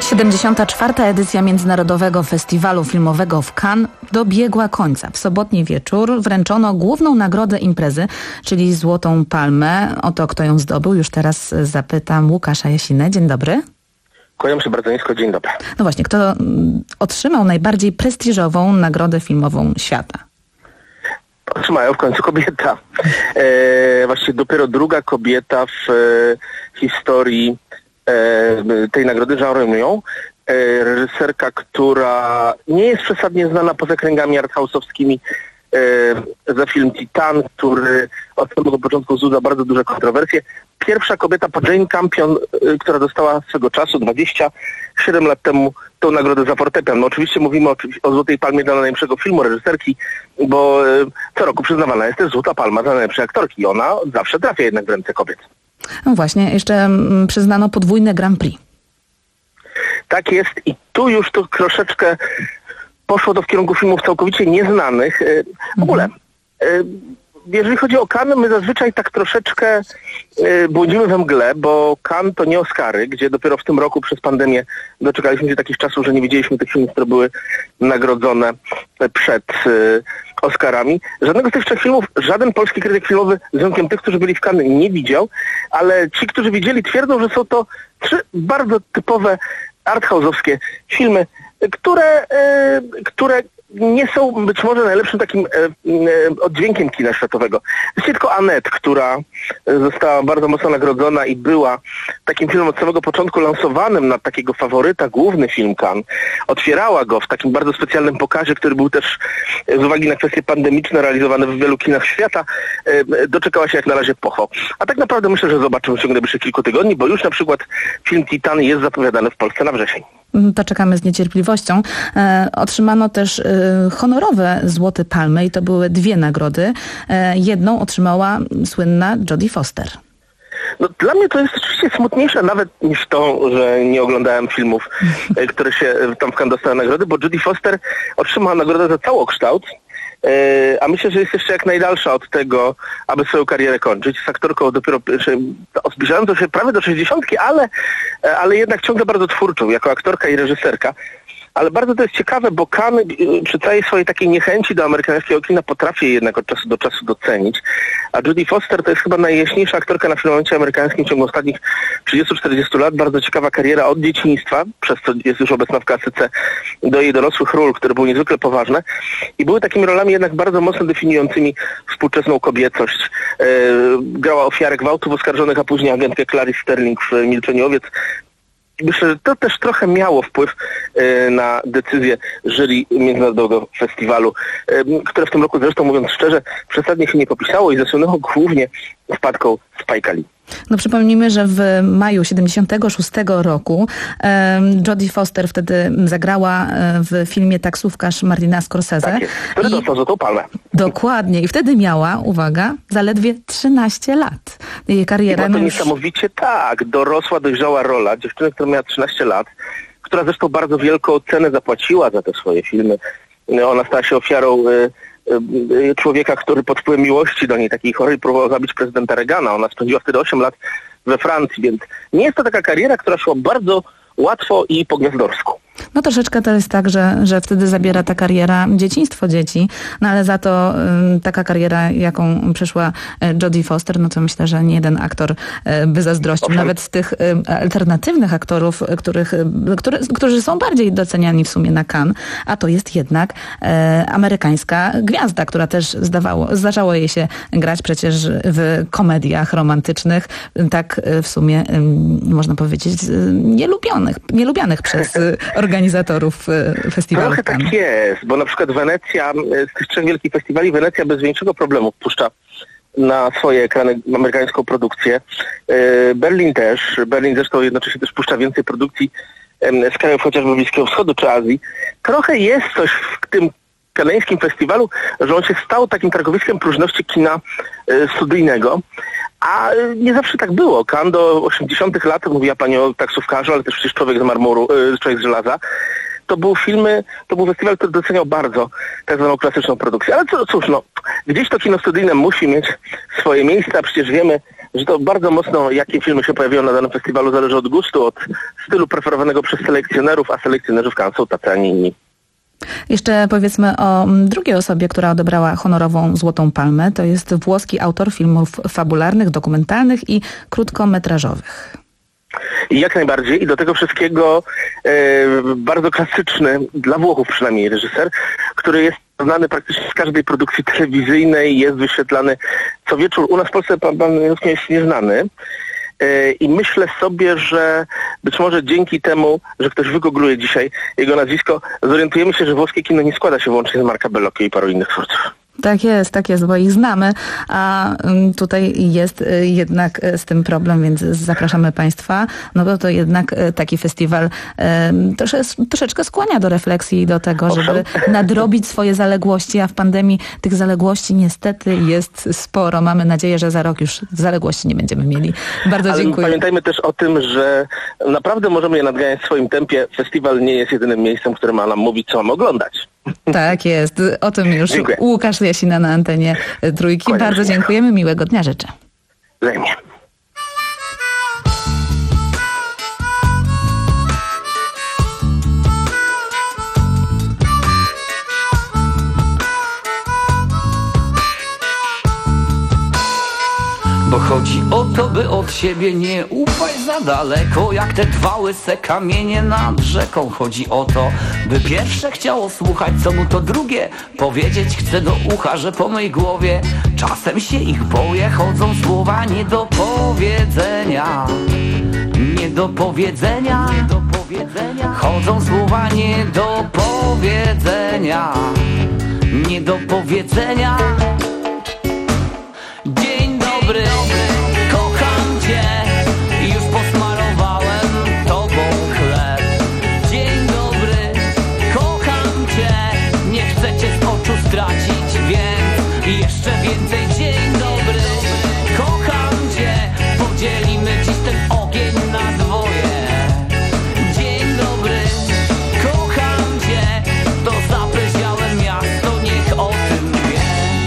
siedemdziesiąta czwarta edycja Międzynarodowego Festiwalu Filmowego w Cannes dobiegła końca. W sobotni wieczór wręczono główną nagrodę imprezy, czyli Złotą Palmę. O to, kto ją zdobył, już teraz zapytam Łukasza Jasinę. Dzień dobry. Kłaniam się bardzo nisko, dzień dobry. No właśnie, kto otrzymał najbardziej prestiżową nagrodę filmową świata? Otrzymała w końcu kobieta. E, właściwie dopiero druga kobieta w e, historii e, tej nagrody, Jean Reno, e, reżyserka, która nie jest przesadnie znana poza kręgami arthouse'owskimi e, za film Titan, który od samego początku wzbudza bardzo duże kontrowersje. Pierwsza kobieta po Jane Campion, e, która dostała swego czasu dwadzieścia siedem lat temu tą nagrodę za fortepian. No oczywiście mówimy o, o Złotej Palmie dla najlepszego filmu, reżyserki, bo e, co roku przyznawana jest też Złota Palma dla najlepszej aktorki i ona zawsze trafia jednak w ręce kobiet. No właśnie, jeszcze mm, przyznano podwójne Grand Prix. Tak jest i tu już to troszeczkę poszło to w kierunku filmów całkowicie nieznanych. E, w ogóle, e, jeżeli chodzi o Cannes, my zazwyczaj tak troszeczkę y, błądzimy we mgle, bo Cannes to nie Oscary, gdzie dopiero w tym roku przez pandemię doczekaliśmy się takich czasów, że nie widzieliśmy tych filmów, które były nagrodzone przed y, Oscarami. Żadnego z tych trzech filmów żaden polski krytyk filmowy, z wyjątkiem tych, którzy byli w Cannes, nie widział, ale ci, którzy widzieli, twierdzą, że są to trzy bardzo typowe arthouse'owskie filmy, które, y, które nie są być może najlepszym takim e, e, oddźwiękiem kina światowego. Jest tylko Annette, która została bardzo mocno nagrodzona i była takim filmem od samego początku lansowanym na takiego faworyta, główny film Cannes. Otwierała go w takim bardzo specjalnym pokazie, który był też z uwagi na kwestie pandemiczne realizowany w wielu kinach świata. E, doczekała się jak na razie pochwał. A tak naprawdę myślę, że zobaczymy w ciągu najbliższych kilku tygodni, bo już na przykład film Titan jest zapowiadany w Polsce na wrzesień. To czekamy z niecierpliwością. E, otrzymano też e, honorowe Złote Palmy i to były dwie nagrody. E, jedną otrzymała słynna Jodie Foster. No, dla mnie to jest oczywiście smutniejsze nawet niż to, że nie oglądałem filmów, e, które się tam w Cannes dostały nagrody, bo Jodie Foster otrzymała nagrodę za całokształt. Yy, a myślę, że jest jeszcze jak najdalsza od tego, aby swoją karierę kończyć. Z aktorką dopiero zbliżającą się prawie do sześćdziesiątki, ale, ale jednak ciągle bardzo twórczą, jako aktorka i reżyserka. Ale bardzo to jest ciekawe, bo Cannes przy całej swojej takiej niechęci do amerykańskiego kina potrafi je jednak od czasu do czasu docenić. A Jodie Foster to jest chyba najjaśniejsza aktorka na filmowanie amerykańskim w ciągu ostatnich trzydziestu czterdziestu lat. Bardzo ciekawa kariera od dzieciństwa, przez co jest już obecna w klasyce, do jej dorosłych ról, które były niezwykle poważne. I były takimi rolami jednak bardzo mocno definiującymi współczesną kobiecość. E, grała ofiarę gwałtów oskarżonych, a później agentkę Clarice Sterling w Milczeniu owiec. Myślę, że to też trochę miało wpływ y, na decyzję jury Międzynarodowego Festiwalu, y, które w tym roku zresztą, mówiąc szczerze, przesadnie się nie popisało i zasłynęło głównie wpadką Spike'a Lee. No przypomnijmy, że w maju siedemdziesiątego szóstego roku um, Jodie Foster wtedy zagrała w filmie Taksówkarz Martina Scorsese. Tak jest, który dostał Złotą Palmę. Dokładnie. I wtedy miała, uwaga, zaledwie trzynaście lat. Jej kariera... I była to no już... niesamowicie tak, dorosła, dojrzała rola dziewczyny, która miała trzynaście lat, która zresztą bardzo wielką cenę zapłaciła za te swoje filmy. Ona stała się ofiarą... Y, człowieka, który pod wpływem miłości do niej, takiej chorej, próbował zabić prezydenta Reagana. Ona spędziła wtedy osiem lat we Francji, więc nie jest to taka kariera, która szła bardzo łatwo i po gwiazdorsku. No troszeczkę to jest tak, że, że wtedy zabiera ta kariera dzieciństwo dzieci, no ale za to y, taka kariera, jaką przeszła y, Jodie Foster, no to myślę, że nie jeden aktor y, by zazdrościł. Owszem. Nawet z tych y, alternatywnych aktorów, których, y, który, którzy są bardziej doceniani w sumie na Cannes, a to jest jednak y, amerykańska gwiazda, która też zdawało, zdarzało jej się grać przecież w komediach romantycznych, tak y, w sumie y, można powiedzieć y, nielubionych, nielubianych przez y, organizatorów festiwalu. Trochę tak jest, bo na przykład Wenecja, z tych trzech wielkich festiwali, Wenecja bez większego problemu wpuszcza na swoje ekrany amerykańską produkcję. Berlin też. Berlin zresztą jednocześnie też puszcza więcej produkcji z krajów chociażby Bliskiego Wschodu czy Azji. Trochę jest coś w tym kanadyjskim festiwalu, że on się stał takim targowiskiem próżności kina studyjnego. A nie zawsze tak było. Cannes do osiemdziesiątych lat, mówiła pani o taksówkarzu, ale też przecież Człowiek z marmuru, yy, Człowiek z żelaza. To był filmy, to był festiwal, który doceniał bardzo tak zwaną klasyczną produkcję. Ale co, cóż, no, gdzieś to kino studyjne musi mieć swoje miejsce, a przecież wiemy, że to bardzo mocno, jakie filmy się pojawiają na danym festiwalu, zależy od gustu, od stylu preferowanego przez selekcjonerów, a selekcjonerzy w Cannes są tacy, a nie inni. Jeszcze powiedzmy o drugiej osobie, która odebrała honorową Złotą Palmę. To jest włoski autor filmów fabularnych, dokumentalnych i krótkometrażowych. I jak najbardziej. I do tego wszystkiego e, bardzo klasyczny, dla Włochów przynajmniej, reżyser, który jest znany praktycznie z każdej produkcji telewizyjnej, jest wyświetlany co wieczór. U nas w Polsce pan, pan jest nieznany. E, I myślę sobie, że być może dzięki temu, że ktoś wygoogluje dzisiaj jego nazwisko, zorientujemy się, że włoskie kino nie składa się wyłącznie z Marca Bellocchio i paru innych twórców. Tak jest, tak jest, bo ich znamy, a tutaj jest jednak z tym problem, więc zapraszamy Państwa, no bo to jednak taki festiwal troszeczkę skłania do refleksji i do tego, żeby nadrobić swoje zaległości, a w pandemii tych zaległości niestety jest sporo. Mamy nadzieję, że za rok już zaległości nie będziemy mieli. Bardzo Ale dziękuję. Pamiętajmy też o tym, że naprawdę możemy je nadganiać w swoim tempie. Festiwal nie jest jedynym miejscem, które ma nam mówić, co mamy oglądać. Tak jest. O tym już Dziękuję. Łukasz Jasina na antenie Trójki. Kłaniam Bardzo się. dziękujemy. Miłego dnia życzę. Wzajemnie. Bo chodzi o to, by od siebie nie upaść za daleko, jak te dwa łyse kamienie nad rzeką. Chodzi o to, by pierwsze chciało słuchać, co mu to drugie powiedzieć chce do ucha, że po mej głowie czasem się ich boję. Chodzą słowa nie do powiedzenia, nie do powiedzenia, nie do powiedzenia. Chodzą słowa nie do powiedzenia, nie do powiedzenia. Dzień dobry, kocham cię, już posmarowałem tobą chleb. Dzień dobry, kocham cię, nie chcę cię z oczu stracić, więc jeszcze więcej. Dzień dobry, kocham cię, podzielimy dziś ten ogień na dwoje. Dzień dobry, kocham cię, to zapleziałe miasto, niech o tym wie.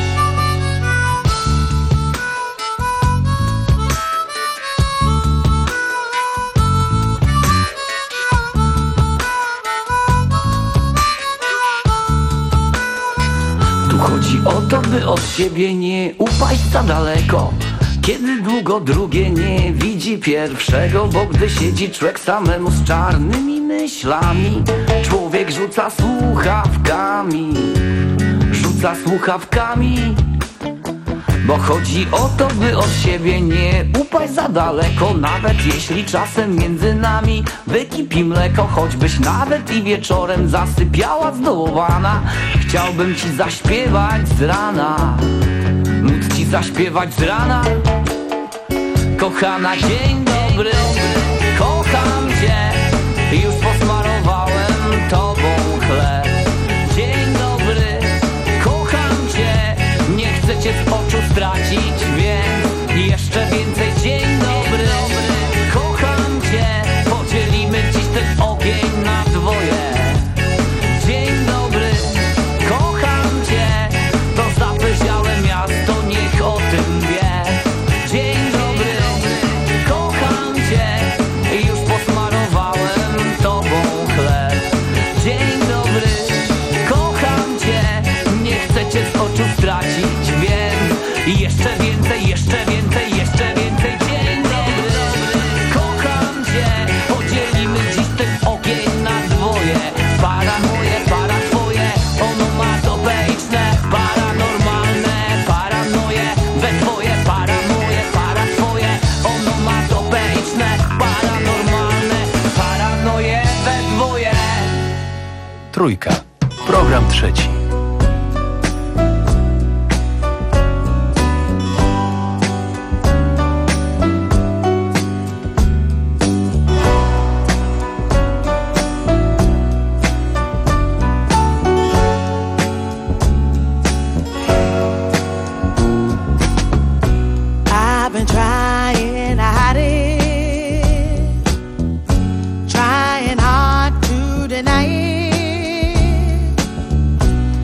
Chodzi o to, by od siebie nie upaść za daleko, kiedy długo drugie nie widzi pierwszego. Bo gdy siedzi człowiek samemu z czarnymi myślami, człowiek rzuca słuchawkami, rzuca słuchawkami. Bo chodzi o to, by od siebie nie upaść za daleko, nawet jeśli czasem między nami wykipi mleko. Choćbyś nawet i wieczorem zasypiała zdołowana, chciałbym ci zaśpiewać z rana, móc ci zaśpiewać z rana. Kochana, dzień dobry, kocham cię, już posmarowałem tobą chleb. Dzień dobry, kocham cię, nie chcę cię z oczu stracić, więc jeszcze więcej. Dzień dobry, kocham cię, podzielimy dziś ten ogień na dwoje. Dzień dobry, kocham cię, to zapleziałe miasto, niech o tym wie. Dzień dobry, kocham cię, już posmarowałem tobą chleb. Dzień dobry, kocham cię, nie chcę cię z oczu stracić, więc jeszcze więcej, jeszcze więcej, jeszcze więcej. Dzień dobry, kocham cię, podzielimy dziś ten ogień na dwoje. Para moje, para twoje, onomatopeiczne, paranormalne, paranoje, we dwoje. Para moje, para twoje, onomatopeiczne, paranormalne, paranoje, we dwoje. Trójka. Program trzeci. I've been trying to hide it, trying hard to deny it.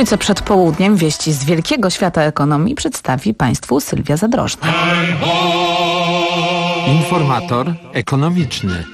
Trójce przed południem wieści z wielkiego świata ekonomii przedstawi Państwu Sylwia Zadrożna. Informator ekonomiczny.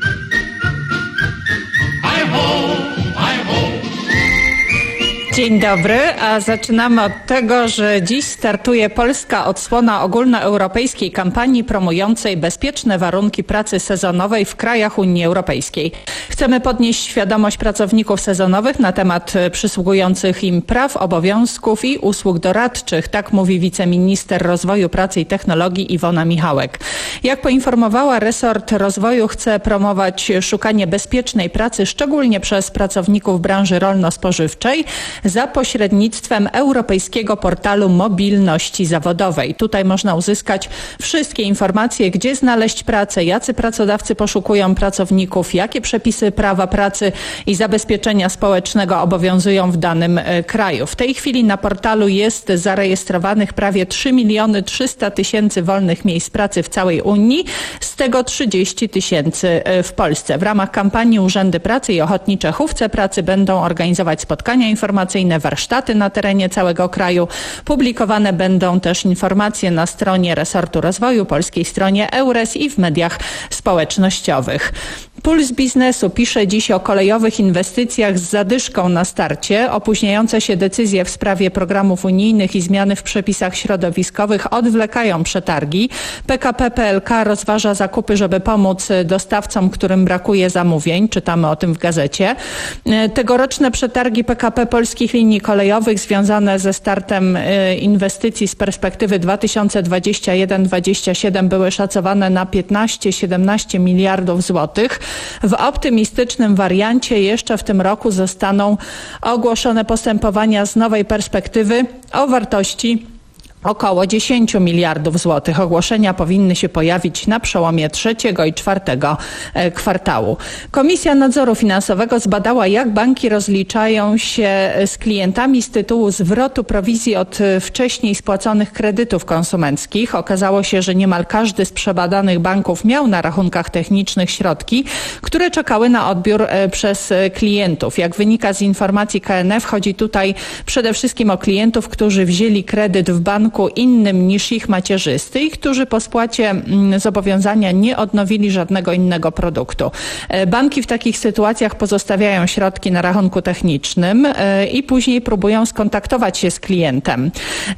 Dzień dobry, a zaczynamy od tego, że dziś startuje polska odsłona ogólnoeuropejskiej kampanii promującej bezpieczne warunki pracy sezonowej w krajach Unii Europejskiej. Chcemy podnieść świadomość pracowników sezonowych na temat przysługujących im praw, obowiązków i usług doradczych, tak mówi wiceminister rozwoju pracy i technologii Iwona Michałek. Jak poinformowała, resort rozwoju chce promować szukanie bezpiecznej pracy, szczególnie przez pracowników branży rolno-spożywczej, za pośrednictwem Europejskiego Portalu Mobilności Zawodowej. Tutaj można uzyskać wszystkie informacje, gdzie znaleźć pracę, jacy pracodawcy poszukują pracowników, jakie przepisy prawa pracy i zabezpieczenia społecznego obowiązują w danym kraju. W tej chwili na portalu jest zarejestrowanych prawie trzy miliony trzysta tysięcy wolnych miejsc pracy w całej Unii, z tego trzydzieści tysięcy w Polsce. W ramach kampanii Urzędy Pracy i Ochotnicze Hufce Pracy będą organizować spotkania informacyjne, warsztaty na terenie całego kraju. Publikowane będą też informacje na stronie resortu rozwoju, polskiej stronie EURES i w mediach społecznościowych. Puls Biznesu pisze dziś o kolejowych inwestycjach z zadyszką na starcie. Opóźniające się decyzje w sprawie programów unijnych i zmiany w przepisach środowiskowych odwlekają przetargi. P K P P L K rozważa zakupy, żeby pomóc dostawcom, którym brakuje zamówień. Czytamy o tym w gazecie. Tegoroczne przetargi P K P Polskich Linii Kolejowych związane ze startem inwestycji z perspektywy dwa tysiące dwudziesty pierwszy do dwudziestego siódmego były szacowane na piętnaście siedemnaście miliardów złotych. W optymistycznym wariancie jeszcze w tym roku zostaną ogłoszone postępowania z nowej perspektywy o wartości około dziesięć miliardów złotych. Ogłoszenia powinny się pojawić na przełomie trzeciego i czwartego kwartału. Komisja Nadzoru Finansowego zbadała, jak banki rozliczają się z klientami z tytułu zwrotu prowizji od wcześniej spłaconych kredytów konsumenckich. Okazało się, że niemal każdy z przebadanych banków miał na rachunkach technicznych środki, które czekały na odbiór przez klientów. Jak wynika z informacji K N F, chodzi tutaj przede wszystkim o klientów, którzy wzięli kredyt w banku innym niż ich macierzysty i którzy po spłacie zobowiązania nie odnowili żadnego innego produktu. Banki w takich sytuacjach pozostawiają środki na rachunku technicznym i później próbują skontaktować się z klientem.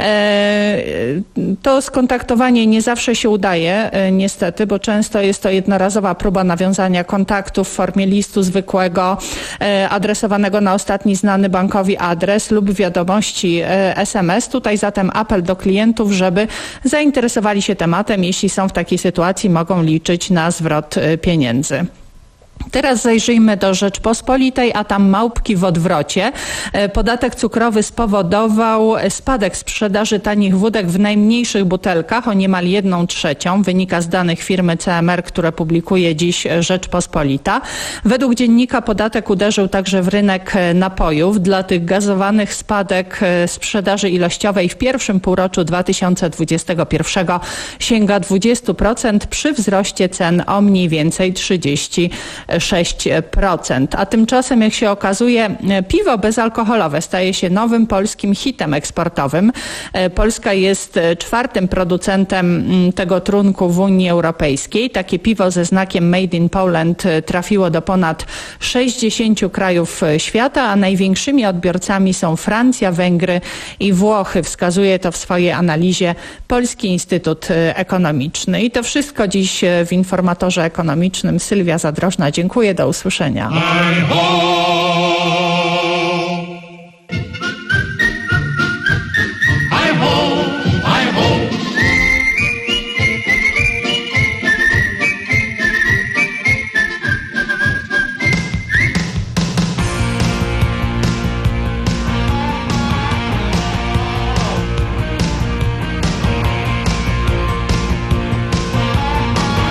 To skontaktowanie nie zawsze się udaje, niestety, bo często jest to jednorazowa próba nawiązania kontaktu w formie listu zwykłego, adresowanego na ostatni znany bankowi adres lub wiadomości S M S. Tutaj zatem apel do klientów, żeby zainteresowali się tematem. Jeśli są w takiej sytuacji, mogą liczyć na zwrot pieniędzy. Teraz zajrzyjmy do Rzeczpospolitej, a tam małpki w odwrocie. Podatek cukrowy spowodował spadek sprzedaży tanich wódek w najmniejszych butelkach o niemal jedną trzecią. Wynika z danych firmy C M R, które publikuje dziś Rzeczpospolita. Według dziennika podatek uderzył także w rynek napojów. Dla tych gazowanych spadek sprzedaży ilościowej w pierwszym półroczu dwa tysiące dwudziestego pierwszego sięga dwadzieścia procent przy wzroście cen o mniej więcej trzydzieści procent. sześć procent. A tymczasem, jak się okazuje, piwo bezalkoholowe staje się nowym polskim hitem eksportowym. Polska jest czwartym producentem tego trunku w Unii Europejskiej. Takie piwo ze znakiem Made in Poland trafiło do ponad sześćdziesięciu krajów świata, a największymi odbiorcami są Francja, Węgry i Włochy. Wskazuje to w swojej analizie Polski Instytut Ekonomiczny. I to wszystko dziś w Informatorze Ekonomicznym. Sylwia Zadrożna, dziękuję, do usłyszenia.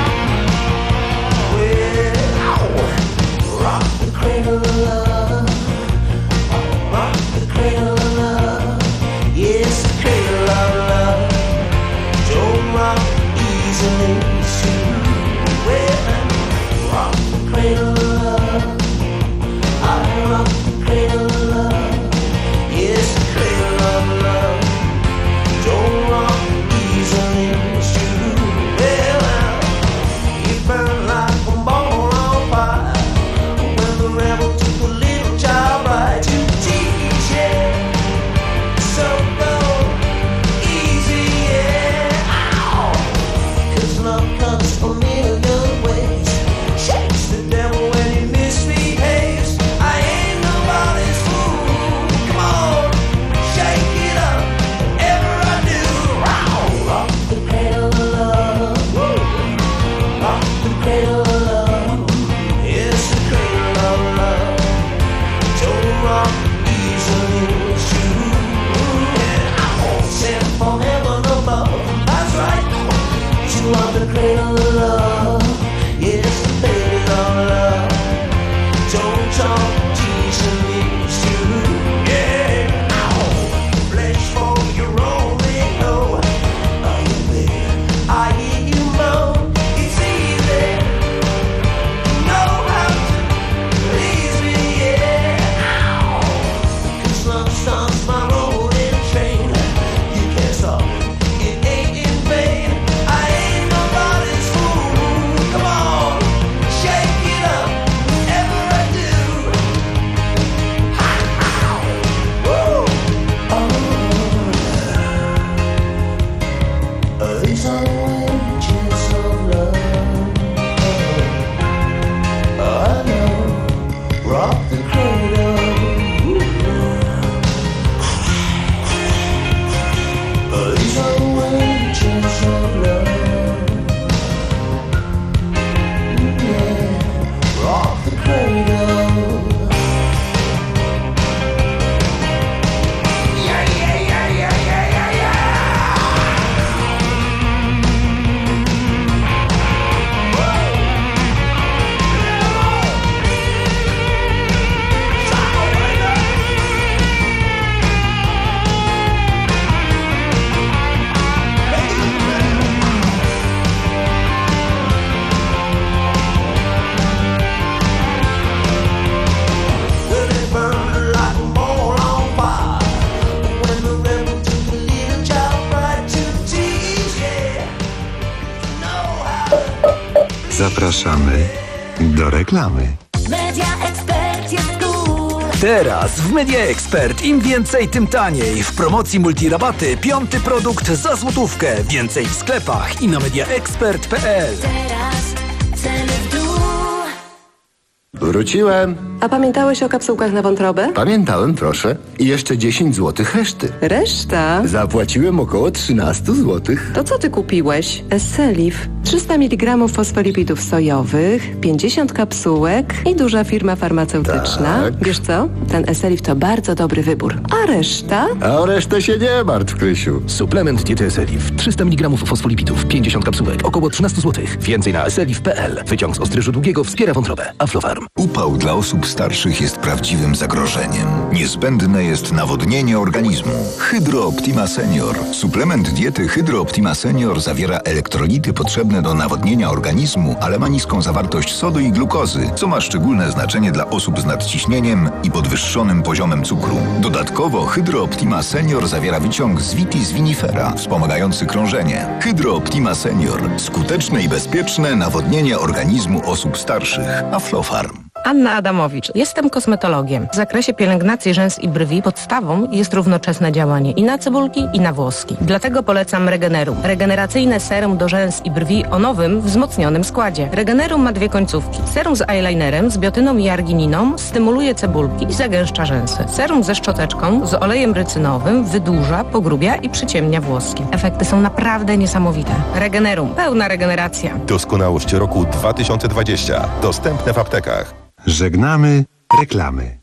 Rock the cradle of love. Zapraszamy do reklamy. Media Expert jest tu. Teraz w Media Expert im więcej, tym taniej. W promocji multirabaty piąty produkt za złotówkę. Więcej w sklepach i na mediaexpert kropka p l. Teraz ceny w dół. Wróciłem. A pamiętałeś o kapsułkach na wątrobę? Pamiętałem, proszę. I jeszcze dziesięć złotych reszty. Reszta? Zapłaciłem około trzynaście złotych. To co ty kupiłeś? Esselif. trzysta miligramów fosfolipidów sojowych, pięćdziesiąt kapsułek i duża firma farmaceutyczna. Tak. Wiesz co? Ten Esselif to bardzo dobry wybór. A reszta? A o resztę się nie martw, Krysiu. Suplement diety Esselif. trzysta miligramów fosfolipidów, pięćdziesiąt kapsułek, około trzynaście złotych. Więcej na esselif kropka p l. Wyciąg z ostryżu długiego wspiera wątrobę. Aflofarm. Upał dla osób starszych jest prawdziwym zagrożeniem. Niezbędne jest nawodnienie organizmu. Hydro Optima Senior. Suplement diety Hydro Optima Senior zawiera elektrolity potrzebne do nawodnienia organizmu, ale ma niską zawartość sodu i glukozy, co ma szczególne znaczenie dla osób z nadciśnieniem i podwyższonym poziomem cukru. Dodatkowo Hydro Optima Senior zawiera wyciąg z Vitis vinifera, wspomagający krążenie. Hydro Optima Senior. Skuteczne i bezpieczne nawodnienie organizmu osób starszych. Aflofarm. Anna Adamowicz. Jestem kosmetologiem. W zakresie pielęgnacji rzęs i brwi podstawą jest równoczesne działanie i na cebulki, i na włoski. Dlatego polecam Regenerum. Regeneracyjne serum do rzęs i brwi o nowym, wzmocnionym składzie. Regenerum ma dwie końcówki. Serum z eyelinerem, z biotyną i argininą stymuluje cebulki i zagęszcza rzęsy. Serum ze szczoteczką, z olejem rycynowym wydłuża, pogrubia i przyciemnia włoski. Efekty są naprawdę niesamowite. Regenerum. Pełna regeneracja. Doskonałość roku dwa tysiące dwudziesty. Dostępne w aptekach. Żegnamy reklamy.